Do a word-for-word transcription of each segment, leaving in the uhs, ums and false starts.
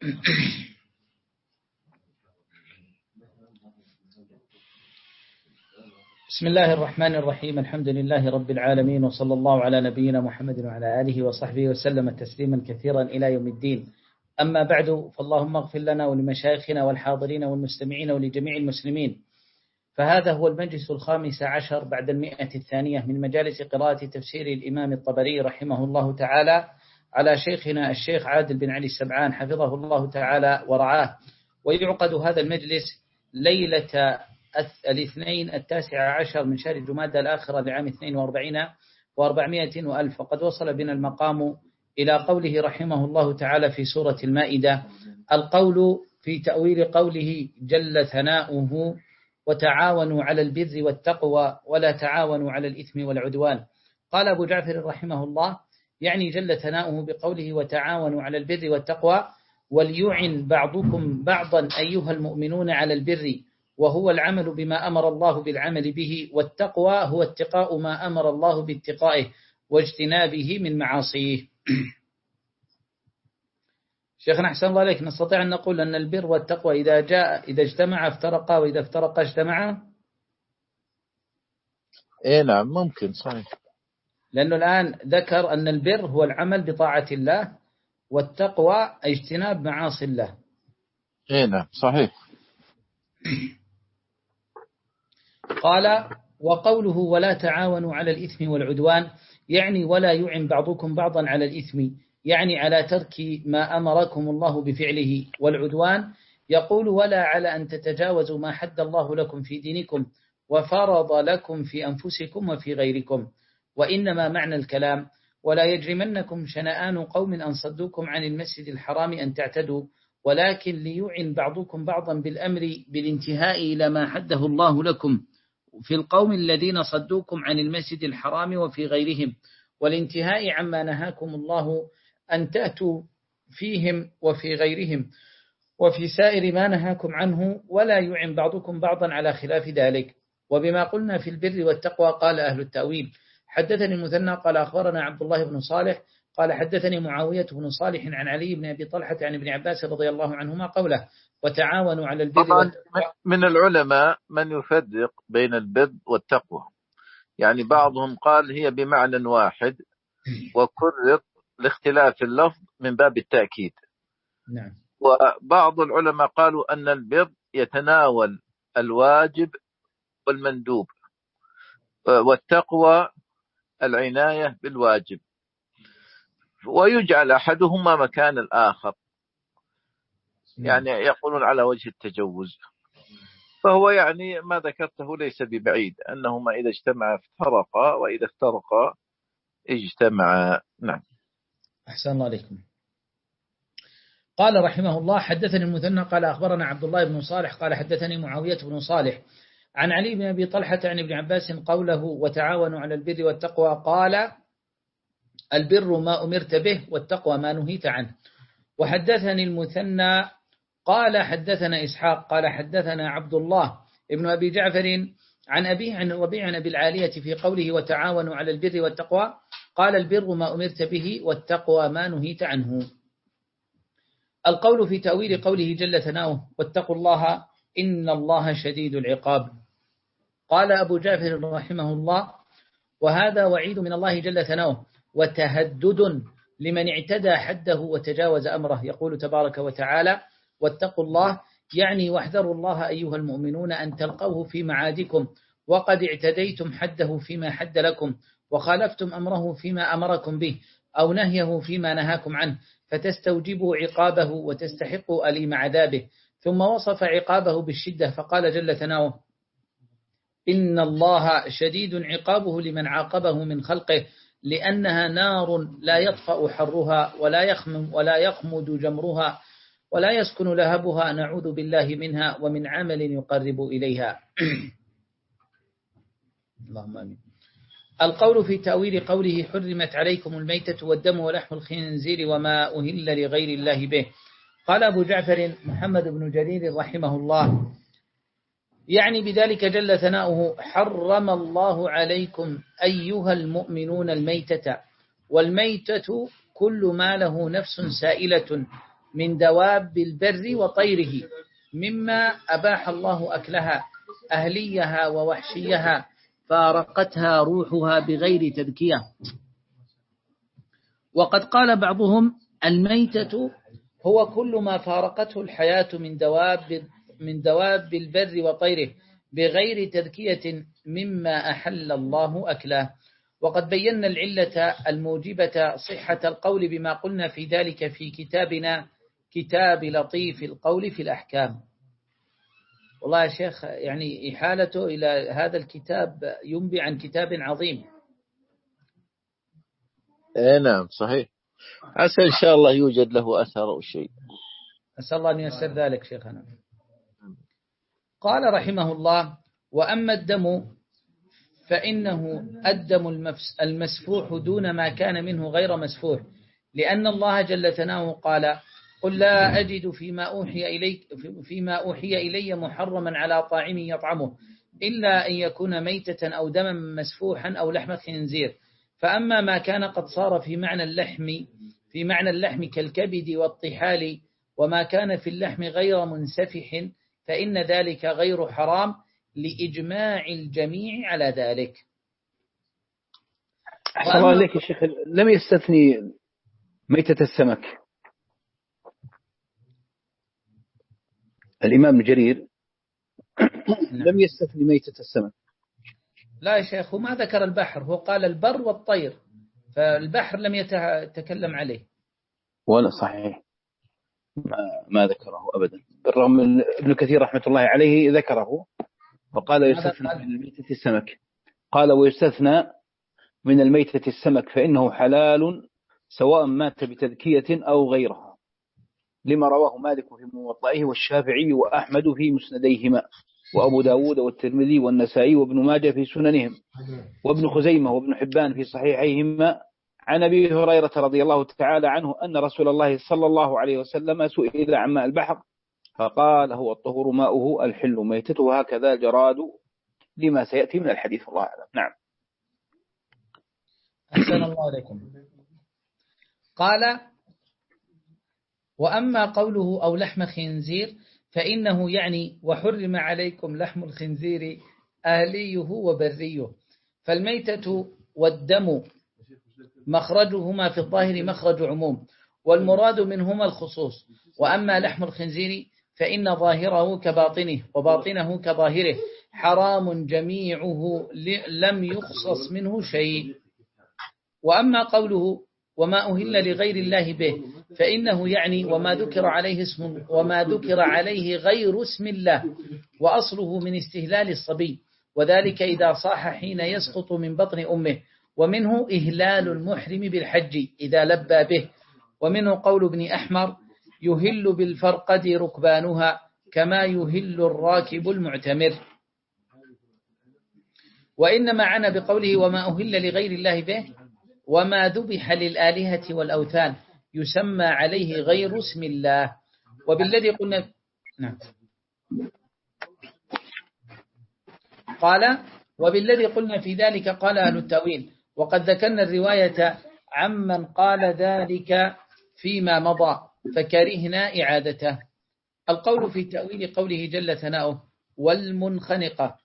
بسم الله الرحمن الرحيم. الحمد لله رب العالمين، وصلى الله على نبينا محمد وعلى آله وصحبه وسلم تسليما كثيرا إلى يوم الدين. أما بعد، فاللهم اغفر لنا ولمشايخنا والحاضرين والمستمعين ولجميع المسلمين. فهذا هو المجلس الخامس عشر بعد المئة الثانية من مجالس قراءة تفسير الإمام الطبري رحمه الله تعالى على شيخنا الشيخ عادل بن علي السبعان حفظه الله تعالى ورعاه. ويعقد هذا المجلس ليلة الاثنين التاسع عشر من شهر جمادى الآخرة لعام اثنين وأربعين وأربعمائة وألف. وقد وصل بنا المقام إلى قوله رحمه الله تعالى في سورة المائدة، القول في تأويل قوله جل ثناؤه: وتعاونوا على البر والتقوى ولا تعاونوا على الإثم والعدوان. قال أبو جعفر رحمه الله: يعني جل ثناؤه بقوله وتعاونوا على البر والتقوى، وليعن بعضكم بعضا أيها المؤمنون على البر، وهو العمل بما أمر الله بالعمل به، والتقوى هو اتقاء ما أمر الله باتقائه واجتنابه من معاصيه. شيخنا أحسن الله عليك، نستطيع أن نقول أن البر والتقوى إذا جاء إذا اجتمع افترقا، وإذا افترقا اجتمعا؟ إيه نعم، ممكن، صحيح. لأنه الآن ذكر أن البر هو العمل بطاعة الله، والتقوى اجتناب معاصي الله. إيه نعم، صحيح. قال: وقوله ولا تعاونوا على الإثم والعدوان، يعني ولا يعن بعضكم بعضا على الإثم، يعني على ترك ما أمركم الله بفعله، والعدوان يقول ولا على أن تتجاوزوا ما حد الله لكم في دينكم وفرض لكم في أنفسكم وفي غيركم. وإنما معنى الكلام ولا يجرمنكم شنآن قوم أن صدوكم عن المسجد الحرام أن تعتدوا، ولكن ليعن بعضكم بعضا بالأمر بالانتهاء إلى ما حده الله لكم في القوم الذين صدوكم عن المسجد الحرام وفي غيرهم، والانتهاء عما نهاكم الله أن تأتوا فيهم وفي غيرهم، وفي سائر ما نهاكم عنه، ولا يعن بعضكم بعضا على خلاف ذلك. وبما قلنا في البر والتقوى قال أهل التأويل: حدثني المثنى قال أخبرنا عبد الله بن صالح قال حدثني معاوية بن صالح عن علي بن أبي طلحة عن ابن عباس رضي الله عنهما قوله: وتعاونوا على البر والتقوى. من العلماء من يفرق بين البر والتقوى، يعني بعضهم قال هي بمعنى واحد وكرر لاختلاف اللفظ من باب التأكيد. نعم. وبعض العلماء قالوا أن البر يتناول الواجب والمندوب، والتقوى العناية بالواجب، ويجعل أحدهما مكان الآخر، يعني يقولون على وجه التجوز. فهو يعني ما ذكرته ليس ببعيد، أنهما إذا اجتمعا افترقا، وإذا افترقا اجتمعا. نعم. أحسن الله عليكم. قال رحمه الله: حدثني المثنى قال أخبرنا عبد الله بن صالح قال حدثني معاوية بن صالح عن علي بن أبي طلحة عن ابن عباس قوله: وتعاونوا على البر والتقوى. قال: البر ما أمرت به، والتقوى ما نهيت عنه. وحدثني المثنى قال حدثنا إسحاق قال حدثنا عبد الله ابن أبي جعفر عن أبيه عن الربيع عن أبي العالية في قوله: وتعاونوا على البر والتقوى. قال: البر ما أمرت به، والتقوى ما نهيت عنه. القول في تأويل قوله جل ثناؤه: واتقوا الله إن الله شديد العقاب. قال أبو جعفر رحمه الله: وهذا وعيد من الله جل ثناؤه، وتهدد لمن اعتدى حده وتجاوز أمره. يقول تبارك وتعالى: واتقوا الله، يعني واحذروا الله أيها المؤمنون أن تلقوه في معادكم، وقد اعتديتم حده فيما حد لكم، وخالفتم أمره فيما أمركم به، أو نهيه فيما نهاكم عنه، فتستوجبوا عقابه وتستحقوا أليم عذابه. ثم وصف عقابه بالشدة فقال جل ثناؤه: إن الله شديد عقابه لمن عاقبه من خلقه، لأنها نار لا يطفأ حرها ولا يخمم ولا يخمد جمرها ولا يسكن لهبها، نعوذ بالله منها ومن عمل يقرب إليها. اللهم آمين. القول في تأويل قوله: حرمت عليكم الميتة والدم ولحم الخنزير وما أهل لغير الله به. قال أبو جعفر محمد بن جرير رحمه الله: يعني بذلك جل ثناؤه: حرم الله عليكم أيها المؤمنون الميتة. والميتة كل ما له نفس سائلة من دواب البر وطيره مما أباح الله أكلها أهليها ووحشيها فارقتها روحها بغير تذكية. وقد قال بعضهم الميتة هو كل ما فارقته الحياة من دواب من دواب البر وطيره بغير تذكية مما أحل الله أكله. وقد بينا العلة الموجبة صحة القول بما قلنا في ذلك في كتابنا كتاب لطيف القول في الأحكام. والله يا شيخ يعني إحالته إلى هذا الكتاب ينبي عن كتاب عظيم. اي نعم صحيح، عسى إن شاء الله يوجد له أثر أو شيء، أسأل الله أن ييسر ذلك شيخنا. قال رحمه الله وأما الدم فإنه الدم المسفوح دون ما كان منه غير مسفوح، لأن الله جل ثناؤه قال قل لا أجد فيما أوحي إليك فيما أوحي إلي محرما على طاعم يطعمه إلا أن يكون ميتة أو دما مسفوحا أو لحم خنزير. فأما ما كان قد صار في معنى اللحم في معنى اللحم كالكبد والطحال وما كان في اللحم غير منسفح فإن ذلك غير حرام لإجماع الجميع على ذلك. أحسن الله عليك يا شيخ، لم يستثني ميتة السمك الإمام جرير لم يستثني ميتة السمك. لا يا شيخ، ما ذكر البحر، هو قال البر والطير، فالبحر لم يتكلم عليه. ولا صحيح ما, ما ذكره أبدا، بالرغم من ابن كثير رحمة الله عليه ذكره وقال يستثنى من الميتة السمك، قال ويستثنى من الميتة السمك فإنه حلال سواء مات بتذكية أو غيرها، لما رواه مالك في موطئه والشافعي وأحمد في مسنديهما وأبو داود والترمذي والنسائي وابن ماجه في سننهم وابن خزيمة وابن حبان في صحيحيهما عن أبي هريرة رضي الله تعالى عنه أن رسول الله صلى الله عليه وسلم سئل عن ماء البحر فقال هو الطهور ماؤه الحل ميتته هكذا الجراد لما سيأتي من الحديث، الله أعلم. نعم. أحسن الله عليكم. قال وأما قوله أو لحم خنزير فإنه يعني وحرم عليكم لحم الخنزير أهليه وبريه، فالميتة والدم مخرجهما في الظاهر مخرج عموم والمراد منهما الخصوص. وأما لحم الخنزير فإن ظاهره كباطنه وباطنه كظاهره حرام جميعه لم يخصص منه شيء. وأما قوله وما أهل لغير الله به فإنه يعني وما ذكر عليه اسم وما ذكر عليه غير اسم الله، وأصله من استهلال الصبي، وذلك إذا صاح حين يسقط من بطن أمه، ومنه إهلال المحرم بالحج إذا لبى به، ومنه قول ابن أحمر يهل بالفرقد ركبانها كما يهل الراكب المعتمر. وإنما عنا بقوله وما أهل لغير الله به وما ذبح للآلهة والأوثان يسمى عليه غير اسم الله. وبالذي قلنا نعم قال وبالذي قلنا في ذلك قال أهل التأويل، وقد ذكرنا الرواية عمن قال ذلك فيما مضى فكرهنا إعادته. القول في تأويل قوله جل ثناؤه والمنخنقة.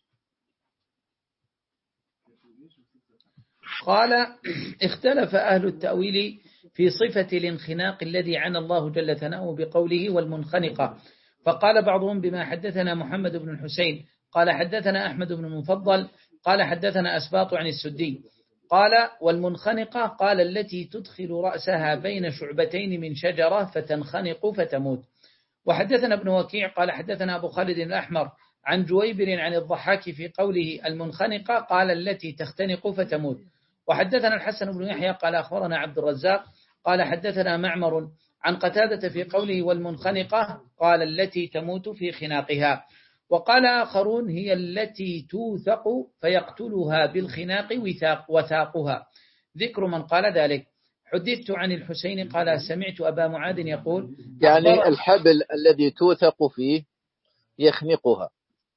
قال اختلف أهل التأويل في صفة الانخناق الذي عنى الله جل ثناؤه بقوله والمنخنقة، فقال بعضهم بما حدثنا محمد بن الحسين قال حدثنا أحمد بن المفضل قال حدثنا أسباط عن السدي قال والمنخنقة قال التي تدخل رأسها بين شعبتين من شجرة فتنخنق فتموت. وحدثنا ابن وكيع قال حدثنا أبو خالد الأحمر عن جويبر عن الضحاك في قوله المنخنقة قال التي تختنق فتموت. وحدثنا الحسن بن يحيى قال أخبرنا عبد الرزاق قال حدثنا معمر عن قتادة في قوله والمنخنقة قال التي تموت في خناقها. وقال آخرون هي التي توثق فيقتلها بالخناق وثاقها، ذكر من قال ذلك. حدثت عن الحسين قال سمعت أبا معاذ يقول يعني الحبل الذي توثق فيه يخنقها،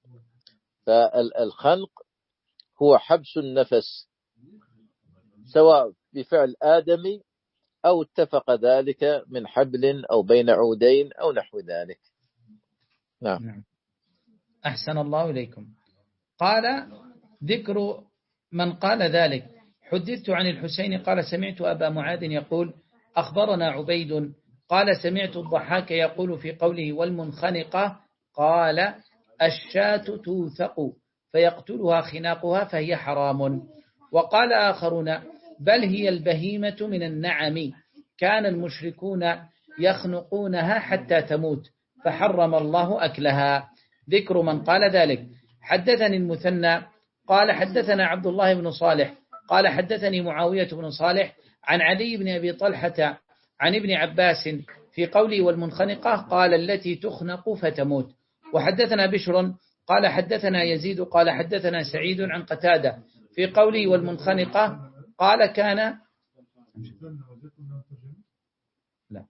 فالخنق هو حبس النفس سواء بفعل آدمي أو اتفق ذلك من حبل أو بين عودين أو نحو ذلك. نعم. نعم. أحسن الله إليكم. قال ذكر من قال ذلك: حدثت عن الحسين قال سمعت أبا معاذ يقول أخبرنا عبيد قال سمعت الضحاك يقول في قوله والمنخنقة قال الشاة توثق فيقتلها خناقها فهي حرام. وقال آخرون بل هي البهيمة من النعم كان المشركون يخنقونها حتى تموت فحرم الله أكلها. ذكر من قال ذلك: حدثني المثنى قال حدثنا عبد الله بن صالح قال حدثني معاوية بن صالح عن علي بن أبي طلحة عن ابن عباس في قوله والمنخنقة قال التي تخنق فتموت. وحدثنا بشر قال حدثنا يزيد قال حدثنا سعيد عن قتادة في قوله والمنخنقة قال كان لا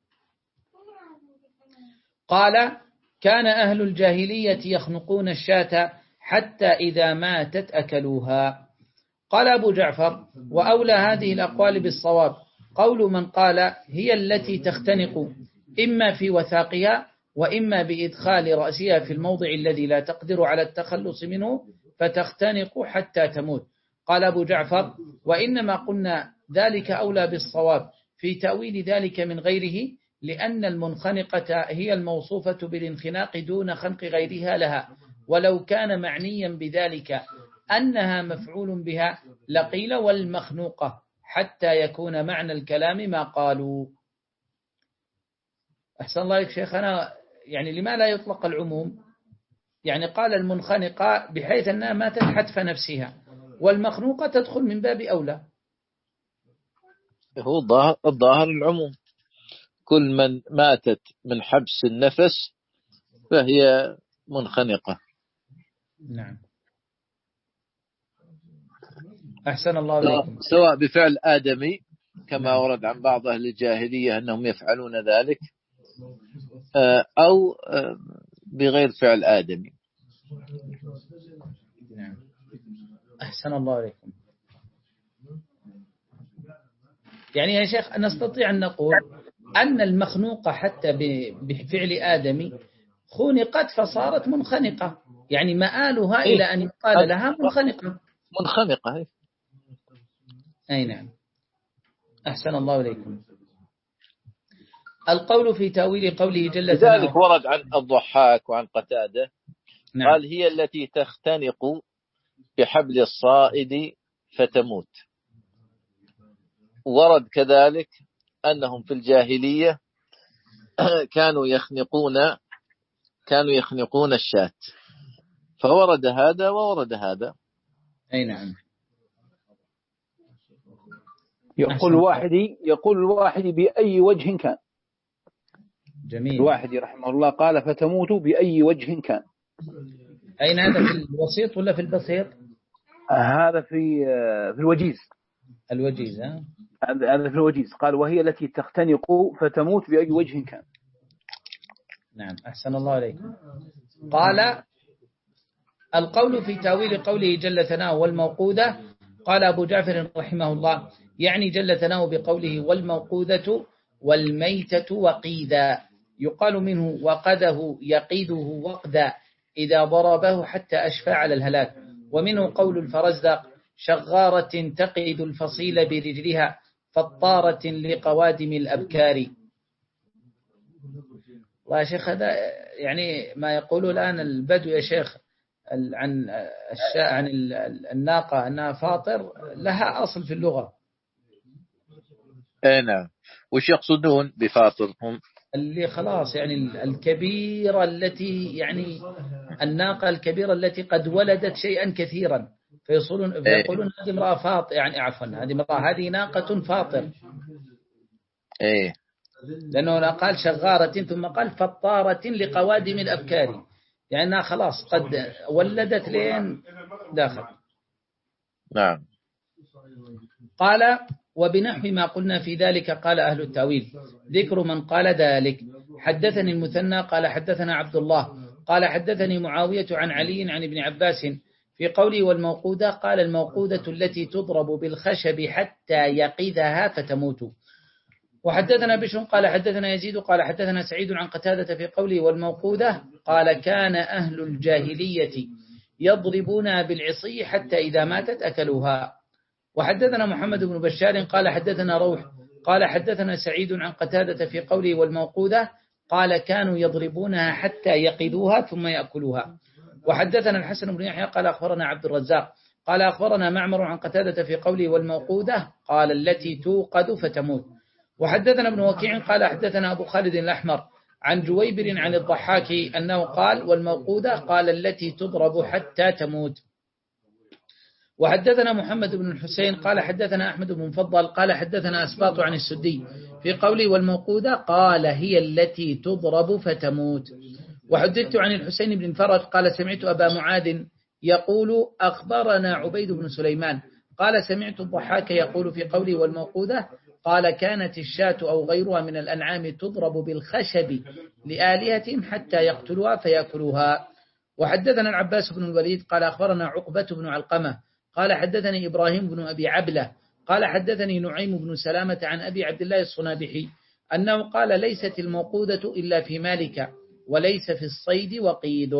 قال كان أهل الجاهلية يخنقون الشاة حتى إذا ماتت أكلوها. قال أبو جعفر وأولى هذه الأقوال بالصواب قول من قال هي التي تختنق إما في وثاقها وإما بإدخال رأسها في الموضع الذي لا تقدر على التخلص منه فتختنق حتى تموت. قال أبو جعفر وإنما قلنا ذلك أولى بالصواب في تأويل ذلك من غيره لأن المنخنقة هي الموصوفة بالانخناق دون خنق غيرها لها، ولو كان معنيا بذلك أنها مفعول بها لقيل والمخنوقة حتى يكون معنى الكلام ما قالوا. أحسن الله لك شيخنا، يعني لما لا يطلق العموم؟ يعني قال المنخنقة بحيث أنها ماتت حتف نفسها، والمخنوقة تدخل من باب أولى. هو الظاهر العموم، كل من ماتت من حبس النفس فهي منخنقة. نعم. أحسن الله إليكم. سواء بفعل آدمي كما ورد عن بعض أهل الجاهلية أنهم يفعلون ذلك أو بغير فعل آدمي. نعم. أحسن الله إليكم. يعني يا شيخ نستطيع أن نقول أن المخنوقة حتى بفعل آدمي خنقت فصارت منخنقة، يعني مآلها إلى أن يقال لها منخنقة. منخنقة. أي نعم. أحسن الله إليكم. القول في تأويل قوله جل ثناؤه لذلك ورد عن الضحاك وعن قتادة. نعم. قال هي التي تختنق بحبل الصائد فتموت. ورد كذلك أنهم في الجاهلية كانوا يخنقون كانوا يخنقون الشاة، فورد هذا وورد هذا. أي نعم. يقول الواحدي يقول الواحدي بأي وجه كان. جميل. الواحدي رحمه الله قال فتموت بأي وجه كان. أين هذا، في الوسيط ولا في البسيط؟ هذا في في الوجيز. الوجيز ها؟ هذا في الوجيز. قال وهي التي تختنق فتموت بأي وجه كان. نعم. أحسن الله عليكم. قال القول في تأويل قوله جل ثناؤه والموقودة. قال أبو جعفر رحمه الله يعني جل ثناؤه بقوله والموقودة والميتة وقيدا، يقال منه وقده يقيده وقدا إذا ضربه حتى أشفى على الهلاك. ومنه قول الفرزدق شغارة تقيد الفصيل برجلها فطارة لقوادم الأبكار. والله يا شيخ هذا يعني ما يقوله الآن البدو يا شيخ عن الشاء عن الناقة أنها فاطر، لها أصل في اللغة. أي نعم. وش يقصدون بفاطر هم؟ اللي خلاص يعني الكبيرة التي يعني الناقة الكبيرة التي قد ولدت شيئا كثيرا فيصولون فيقولون هذه امرأة فاطر، يعني عفوا هذه امرأة هذه ناقة فاطر. إيه. لأنه قال شغارة ثم قال فطارة لقوادم الأبكار، يعني أنها خلاص قد ولدت لين داخل. نعم. قال وبنحو ما قلنا في ذلك قال أهل التأويل. ذكر من قال ذلك: حدثني المثنى قال حدثنا عبد الله قال حدثني معاوية عن علي عن ابن عباس في قوله والموقودة قال الموقودة التي تضرب بالخشب حتى يقيدها فتموت. وحدثنا بشر قال حدثنا يزيد قال حدثنا سعيد عن قتادة في قوله والموقودة قال كان أهل الجاهلية يضربون بالعصي حتى إذا ماتت أكلوها. وحدثنا محمد بن بشار قال حدثنا روح قال حدثنا سعيد عن قتادة في قوله والموقودة قال كانوا يضربونها حتى يقذوها ثم يأكلوها. وحدثنا الحسن بن يحيى قال أخبرنا عبد الرزاق قال أخبرنا معمر عن قتادة في قوله والموقودة قال التي توقد فتموت. وحدثنا ابن وكيع قال حدثنا أبو خالد الأحمر عن جويبر عن الضحاك أنه قال والموقودة قال التي تضرب حتى تموت. وحدثنا محمد بن الحسين قال حدثنا أحمد بن مفضل قال حدثنا أسباط عن السدي في قوله والموقودة قال هي التي تضرب فتموت. وحدثت عن الحسين بن فرج قال سمعت أبا معاذ يقول أخبرنا عبيد بن سليمان قال سمعت الضحاك يقول في قوله والموقودة قال كانت الشاة أو غيرها من الأنعام تضرب بالخشب لآلهتهم حتى يقتلوها فيأكلوها. وحدثنا العباس بن الوليد قال أخبرنا عقبة بن علقمة قال حدثني إبراهيم بن أبي عبلة قال حدثني نعيم بن سلامة عن أبي عبد الله الصنابحي أنه قال ليست الموقودة إلا في مالك وليس في الصيد وقيد.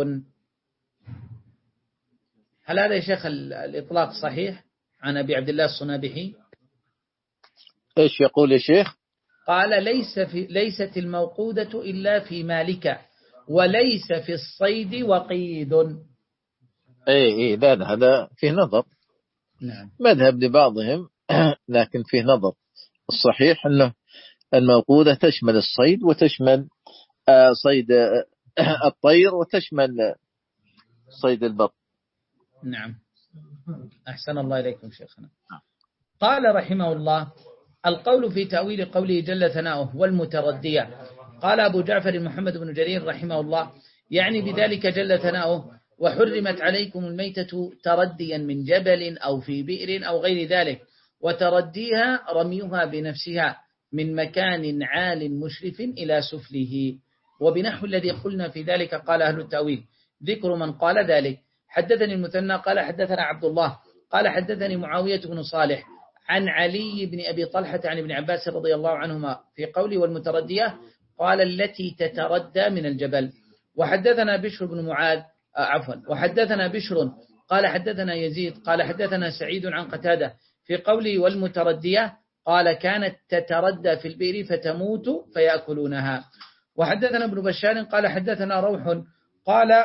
هل هذا يا شيخ الإطلاق صحيح عن أبي عبد الله الصنابحي؟ إيش يقول يا شيخ؟ قال ليس في ليست الموقودة إلا في مالك وليس في الصيد وقيد. إيه إيه لا لا هذا فيه نظر. نعم. مذهب لبعضهم لكن فيه نظر. الصحيح أنه الموقودة تشمل الصيد وتشمل صيد الطير وتشمل صيد البط. نعم أحسن الله إليكم شيخنا. قال رحمه الله القول في تأويل قوله جل ثناؤه والمتردية. قال أبو جعفر محمد بن جرير رحمه الله يعني بذلك جل ثناؤه وحرمت عليكم الميتة ترديا من جبل أو في بئر أو غير ذلك وترديها رميها بنفسها من مكان عال مشرف إلى سفله. وبنحو الذي قلنا في ذلك قال أهل التأويل ذكر من قال ذلك. حدثني المثنى قال حدثنا عبد الله قال حدثني معاوية بن صالح عن علي بن أبي طلحة عن ابن عباس رضي الله عنهما في قوله والمتردية قال التي تتردى من الجبل. وحدثنا بشر بن معاذ آه عفوا وحدثنا بشر قال حدثنا يزيد قال حدثنا سعيد عن قتادة في قوله والمتردية قال كانت تتردى في البئر فتموت فيأكلونها. وحدثنا ابن بشار قال حدثنا روح قال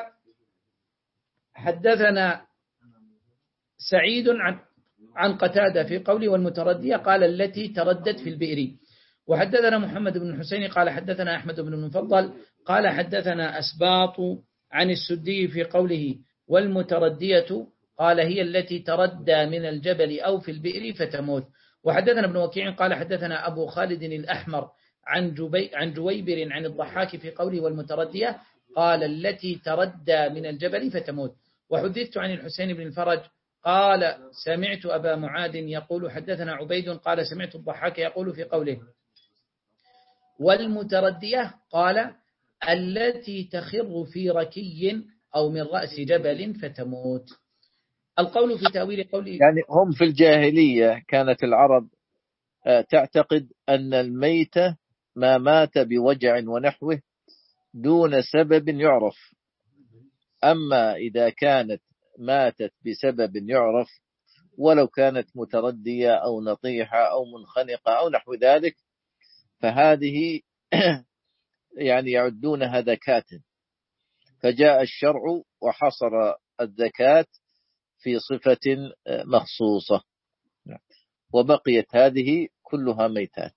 حدثنا سعيد عن عن قتادة في قوله والمتردية قال التي تردت في البئر. وحدثنا محمد بن الحسين قال حدثنا أحمد بن المفضل قال حدثنا أسباط عن السدي في قوله والمتردية قال هي التي تردى من الجبل أو في البئر فتموت. وحدثنا ابن وكيع قال حدثنا أبو خالد الأحمر عن جبي عن جويبر عن الضحاك في قوله والمتردية قال التي تردى من الجبل فتموت. وحدثت عن الحسين بن الفرج قال سمعت أبا معاذ يقول حدثنا عبيد قال سمعت الضحاك يقول في قوله والمتردية قال التي تخر في ركي أو من رأس جبل فتموت. القول في تأويل قوله يعني هم في الجاهلية كانت العرب تعتقد أن الميتة ما مات بوجع ونحوه دون سبب يعرف. أما إذا كانت ماتت بسبب يعرف ولو كانت متردية أو نطيحة أو منخنقة أو نحو ذلك فهذه يعني يعدونها ذكاة. فجاء الشرع وحصر الذكاة في صفة مخصوصة وبقيت هذه كلها ميتات.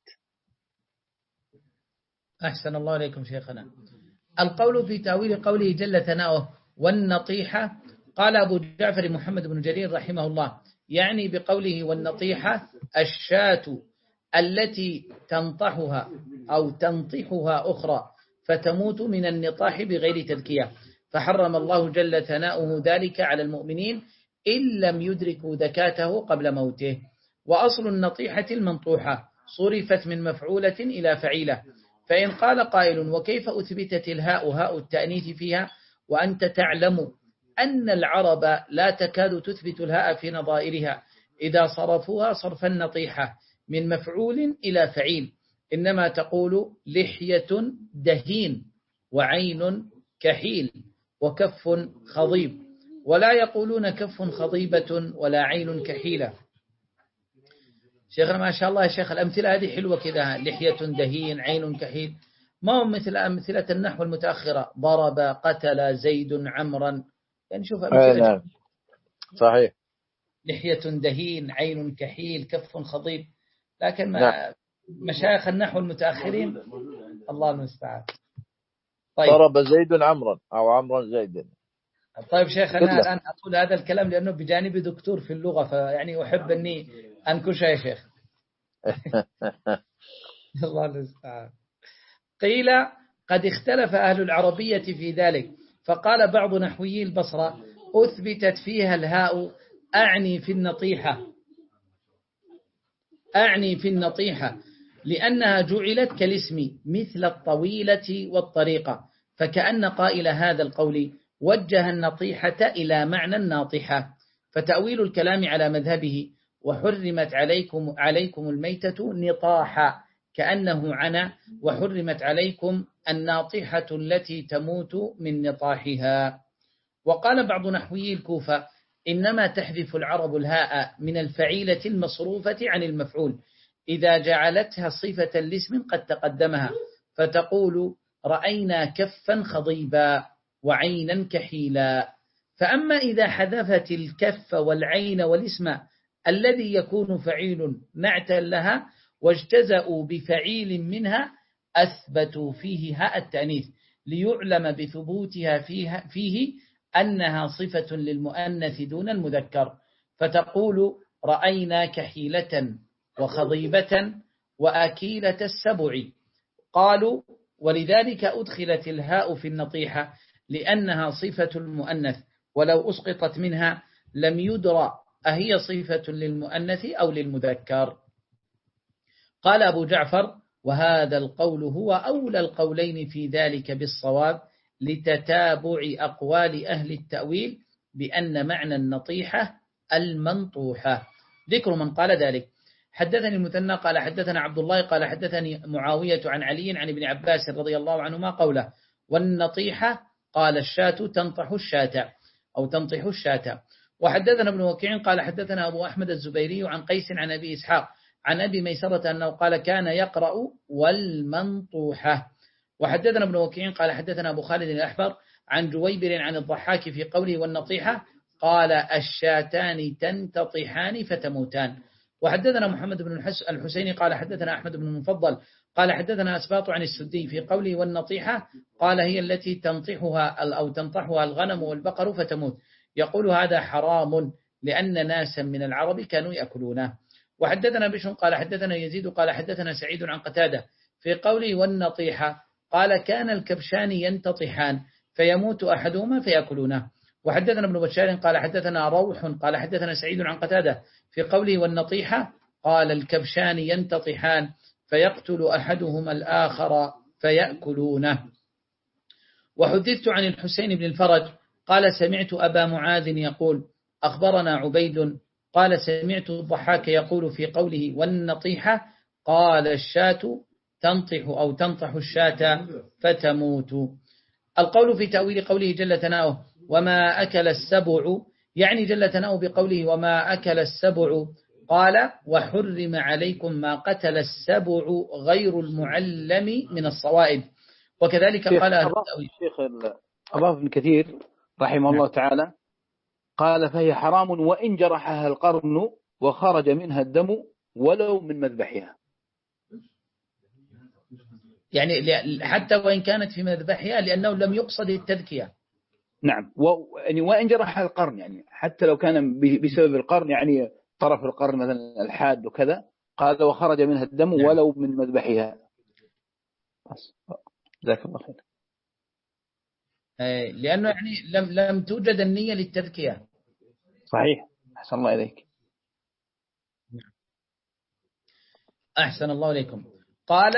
أحسن الله عليكم شيخنا. القول في تأويل قوله جل ثناؤه والنطيحة قال أبو جعفر محمد بن جرير رحمه الله يعني بقوله والنطيحة الشاة التي تنطحها أو تنطحها أخرى فتموت من النطاح بغير تذكية. فحرم الله جل ثناؤه ذلك على المؤمنين إن لم يدركوا ذكاته قبل موته. وأصل النطيحة المنطوحة صرفت من مفعولة إلى فعيلة. فإن قال قائل وكيف أثبتت الهاء هاء التأنيث فيها وأنت تعلم أن العرب لا تكاد تثبت الهاء في نظائرها إذا صرفوها صرف النطيحة من مفعول إلى فعيل إنما تقول لحية دهين وعين كحيل وكف خضيب، ولا يقولون كف خضيبة ولا عين كحيلة. شيخنا ما شاء الله يا شيخ الأمثلة هذه حلوة كذا، لحية دهين عين كحيل، ما هو مثل أمثلة النحو المتأخرة، ضرب قتل زيد عمرا، يعني شوف أمثلة صحيح، لحية دهين عين كحيل كف خضيب، لكن ما نعم. مشايخ النحو المتأخرين الله المستعان. طيب. ضرب زيد عمرا أو عمرا زيدا. طيب شيخ أنا الآن أقول هذا الكلام لأنه بجانبي دكتور في اللغة، فيعني أحب أني أنكشها يا شيخ. الله المستعان. قيل قد اختلف أهل العربية في ذلك، فقال بعض نحويي البصرة أثبتت فيها الهاء أعني في النطيحة أعني في النطيحة لأنها جعلت كالاسم مثل الطويلة والطريقة، فكأن قائل هذا القول وجه النطيحة إلى معنى الناطحة، فتأويل الكلام على مذهبه وحرمت عليكم عليكم الميتة نطاحا كأنه عنا وحرمت عليكم الناطحة التي تموت من نطاحها. وقال بعض نحوي الكوفة إنما تحذف العرب الهاء من الفعيلة المصروفة عن المفعول إذا جعلتها صفة لاسم قد تقدمها، فتقول رأينا كفا خضيبا وعينا كحيلا. فأما إذا حذفت الكف والعين والاسم الذي يكون فعيل نعتا لها واجتزأوا بفعيل منها أثبتوا فيه هاء التأنيث ليعلم بثبوتها فيها فيه أنها صفة للمؤنث دون المذكر، فتقول رأينا كحيلة وخضيبة وأكيلة السبع. قالوا ولذلك أدخلت الهاء في النطيحة لأنها صفة المؤنث، ولو أسقطت منها لم يدرى أهي صفة للمؤنث أو للمذكر. قال أبو جعفر وهذا القول هو أولى القولين في ذلك بالصواب لتتابع أقوال أهل التأويل بأن معنى النطيحة المنطوحة. ذكر من قال ذلك. حدثني المثنى قال حدثنا عبد الله قال حدثني معاوية عن علي عن ابن عباس رضي الله عنهما قوله والنطيحة قال الشاة تنطح الشاة أو تنطح الشاة. وحدثنا ابن وكيع قال حدثنا أبو أحمد الزبيري عن قيس عن أبي إسحاق عن أبي ميسرة أنه قال كان يقرأ والمنطوحة. وحدثنا ابن وكيع قال حدثنا أبو خالد الأحبر عن جويبر عن الضحاك في قوله والنطيحة قال الشاتان تنتطحان فتموتان. وحدثنا محمد بن الحسين قال حدثنا أحمد بن المفضل قال حدثنا أسباط عن السدي في قوله والنطيحة قال هي التي تنطحها أو تنطحها الغنم والبقر فتموت، يقول هذا حرام لأن ناسا من العرب كانوا يأكلونه. وحدثنا بشر قال حدثنا يزيد قال حدثنا سعيد عن قتادة في قوله والنطيحة قال كان الكبشان ينتطحان فيموت أحدهما فيأكلونه. وحدثنا ابن بشار قال حدثنا روح قال حدثنا سعيد عن قتادة في قوله والنطيحة قال الكبشان ينتطحان فيقتل أحدهما الآخر فيأكلونه. وحدثت عن الحسين بن الفرج قال سمعت أبا معاذ يقول أخبرنا عبيد قال سمعت الضحاك يقول في قوله والنطيحة قال الشاة تنطح أو تنطح الشاة فتموت. القول في تأويل قوله جل ثناؤه وما أكل السبع يعني جل ثناؤه بقوله وما أكل السبع قال وحرم عليكم ما قتل السبع غير المعلم من الصوائب. وكذلك قال الشيخ أضاف ابن كثير رحمه الله تعالى قال فهي حرام وإن جرحها القرن وخرج منها الدم ولو من مذبحها، يعني حتى وإن كانت في مذبحها لأنه لم يقصد التذكية. نعم وإن جرحها القرن يعني حتى لو كان بسبب القرن يعني طرف القرن مثلا الحاد وكذا قال وخرج منها الدم نعم. ولو من مذبحها. جزاك الله خير. لأنه يعني لم لم توجد النية للتذكية. صحيح. أحسن الله إليك. أحسن الله إليكم. قال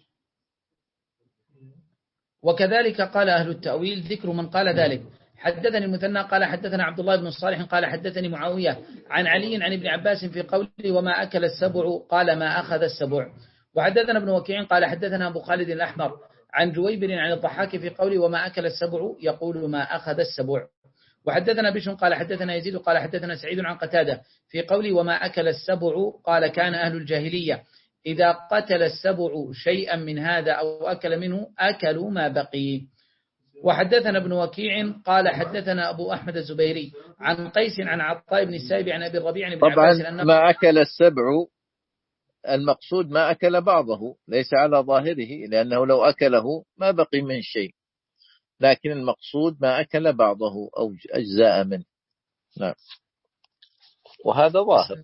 وكذلك قال أهل التأويل ذكر من قال ذلك. حدثني المثنى قال حدثنا عبد الله بن الصالح قال حدثني معاوية عن علي عن ابن عباس في قوله وما أكل السبع قال ما أخذ السبع. وحدثنا ابن وكيع قال حدثنا أبو خالد الأحمر عن جويبر عن الضحاك في قوله وما أكل السبع يقول ما أخذ السبع. وحدثنا بشر قال حدثنا يزيد قال حدثنا سعيد عن قتادة في قوله وما أكل السبع قال كان أهل الجاهلية إذا قتل السبع شيئا من هذا أو أكل منه أكلوا ما بقي. وحدثنا ابن وكيع قال حدثنا أبو أحمد الزبيري عن قيس عن عطاء بن السائب عن أبي الربيع عن ابن عباس طبعا ما أكل السبع المقصود ما أكل بعضه ليس على ظاهره، لأنه لو أكله ما بقي من شيء، لكن المقصود ما أكل بعضه أو أجزاء منه. نعم، وهذا ظاهر.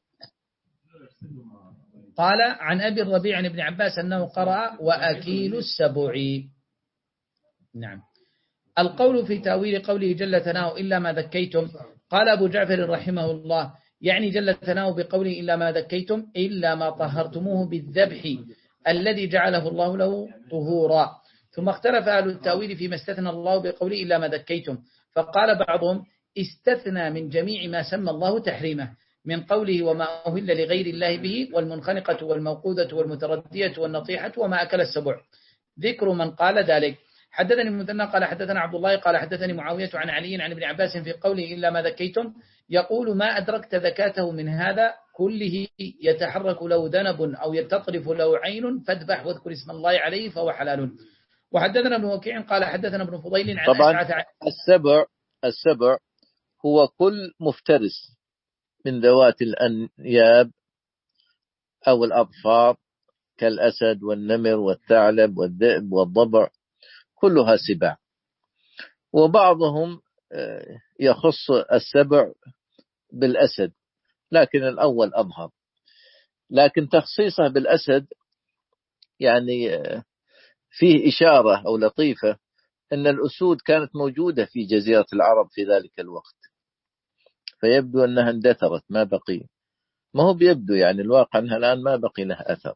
قال عن أبي الربيع عن ابن عباس أنه قرأ وأكيل السبع. نعم. القول في تأويل قوله جل ثناؤه إلا ما ذكيتم، قال أبو جعفر رحمه الله يعني جل ثناؤه بقوله إلا ما ذكيتم إلا ما طهرتموه بالذبح الذي جعله الله له طهورا. ثم اختلف أهل التأويل فيما استثنى الله بقوله إلا ما ذكيتم، فقال بعضهم استثنى من جميع ما سمى الله تحريمه من قوله وما أهل لغير الله به والمنخنقة والموقوذة والمتردية والنطيحة وما أكل السبع، ذكر من قال ذلك. حدثني المثنى قال حدثنا عبد الله قال حدثني معاوية عن علي عن ابن عباس في قوله إلا ما ذكيتم يقول ما أدركت ذكاته من هذا كله يتحرك له ذنب أو يتطرف له عين فاذبح واذكر اسم الله عليه فهو حلال. وحدثنا ابن وكيع قال حدثنا ابن فضيل عن طبعا أشعث. السبع السبع هو كل مفترس من ذوات الأنياب أو الأظفار كالأسد والنمر والثعلب والذئب والضبع كلها سباع. وبعضهم يخص السبع بالأسد لكن الأول أظهر، لكن تخصيصه بالأسد يعني فيه إشارة أو لطيفة أن الأسود كانت موجودة في جزيرة العرب في ذلك الوقت، فيبدو أنها اندثرت ما بقي، ما هو بيبدو يعني الواقع أنها الآن ما بقي له أثر.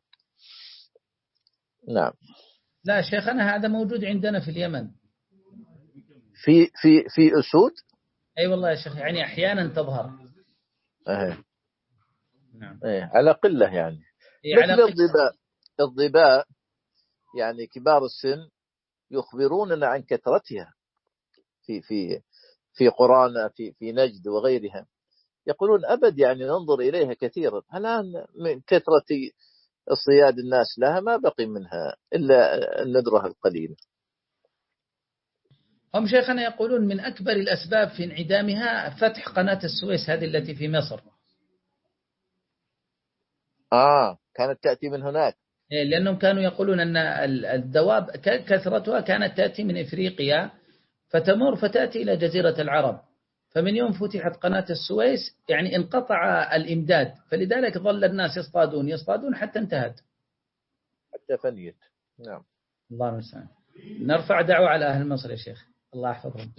نعم. لا شيخنا هذا موجود عندنا في اليمن في في في أسود. أي والله يا شيخ يعني أحيانا تظهر. أه. نعم. أه. على قلة يعني. إيه مثل على الضباء الضباء يعني كبار السن يخبروننا عن كثرتها في في في قرانا في في نجد وغيرها، يقولون أبد يعني ننظر إليها كثيرا، الآن من كثرة الصياد الناس لها ما بقي منها إلا الندرة القليلة. هم شيخنا يقولون من أكبر الأسباب في انعدامها فتح قناة السويس هذه التي في مصر. آه كانت تأتي من هناك. لأنهم كانوا يقولون أن الدواب كثرتها كانت تأتي من إفريقيا فتمر فتأتي إلى جزيرة العرب، فمن يوم فتحت قناة السويس يعني انقطع الإمداد، فلذلك ظل الناس يصطادون يصطادون حتى انتهت حتى فنيت. نعم. الله المستعان. نرفع دعوة على أهل مصر يا شيخ الله يحفظهم.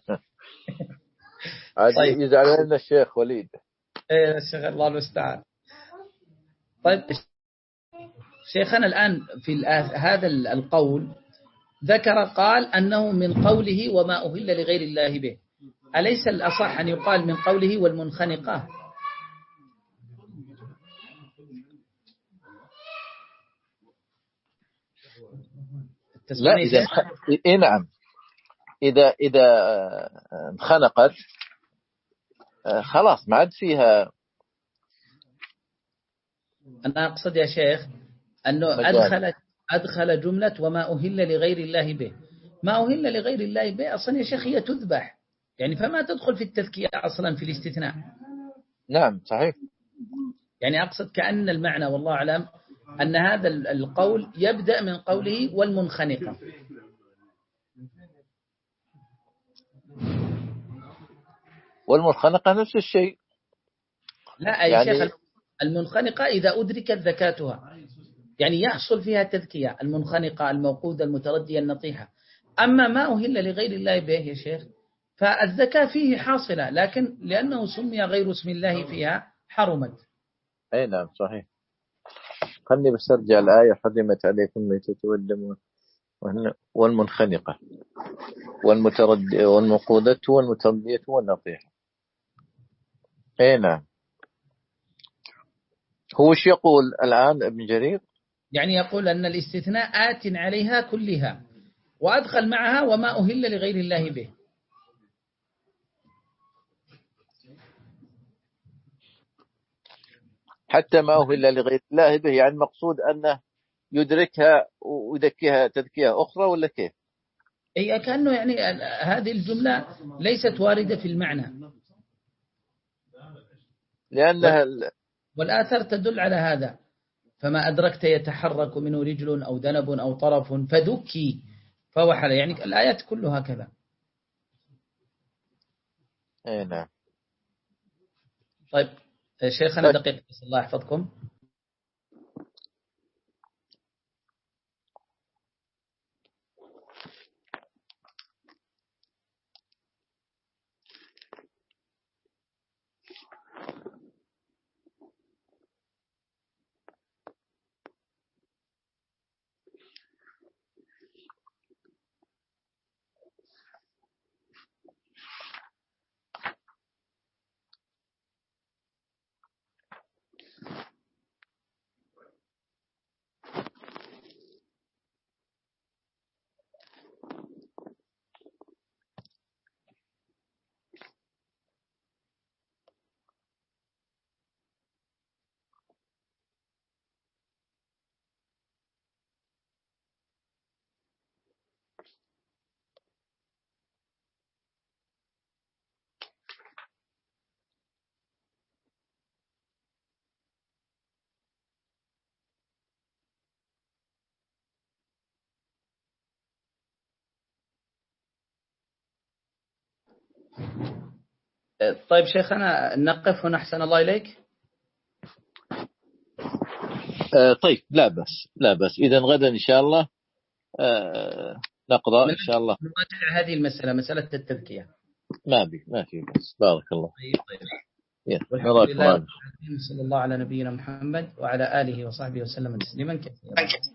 طيب. يزعل لنا الشيخ وليد. ايه الشيخ الله المستعان. طيب شيخنا الآن في هذا القول ذكر قال أنه من قوله وما أهل لغير الله به، أليس الأصح أن يقال من قوله والمنخنقة؟ لا إذا إيه نعم إذا إذا انخنقت خلاص ما عاد فيها. أنا أقصد يا شيخ أنه أدخل أدخل جملة وما أهل لغير الله به، ما أهل لغير الله به أصلا يا شيخ هي تذبح يعني، فما تدخل في التذكية أصلا في الاستثناء. نعم صحيح. يعني أقصد كأن المعنى والله أعلم أن هذا القول يبدأ من قوله والمنخنقة. والمنخنقة نفس الشيء. لا يا يعني شيخ المنخنقة إذا أدركت ذكاتها يعني يحصل فيها تذكية، المنخنقة الموقودة المتردية النطيحة. أما ما أهل لغير الله به يا شيخ فالذكاء فيه حاصلة، لكن لأنه سمي غير اسم الله فيها حرمت. أي نعم صحيح. خلني بس أرجع الآية حرمت عليكم ميتة والدم والمنخنقة والمتردية والموقودة والمتردية والنطيحة. أي نعم. هو ايش يقول الآن ابن جرير؟ يعني يقول أن الاستثناء آت عليها كلها، وأدخل معها وما أهل لغير الله به. حتى ما أهل لغير الله به، يعني المقصود أنه يدركها ويذكيها تذكية أخرى ولا كيف؟ أي كأنه يعني هذه الجملة ليست واردة في المعنى، لأنها والآثار تدل على هذا. فما أدركت يتحرك منه رجل أو ذنب أو طرف فدكي فهو حل، يعني الآيات كلها كذا. اي نعم. طيب شيخنا دقيقة، الله يحفظكم. طيب شيخنا نقف هنا أحسن الله إليك. آه طيب لا بس لا بس إذا غدا إن شاء الله آه نقرأ إن شاء الله نراجع هذه المسألة، مسألة التذكية. ما بي ما في بس. بارك الله. طيب طيب. والحمد لله صلى الله على نبينا محمد وعلى آله وصحبه وسلم تسليما كثيرا.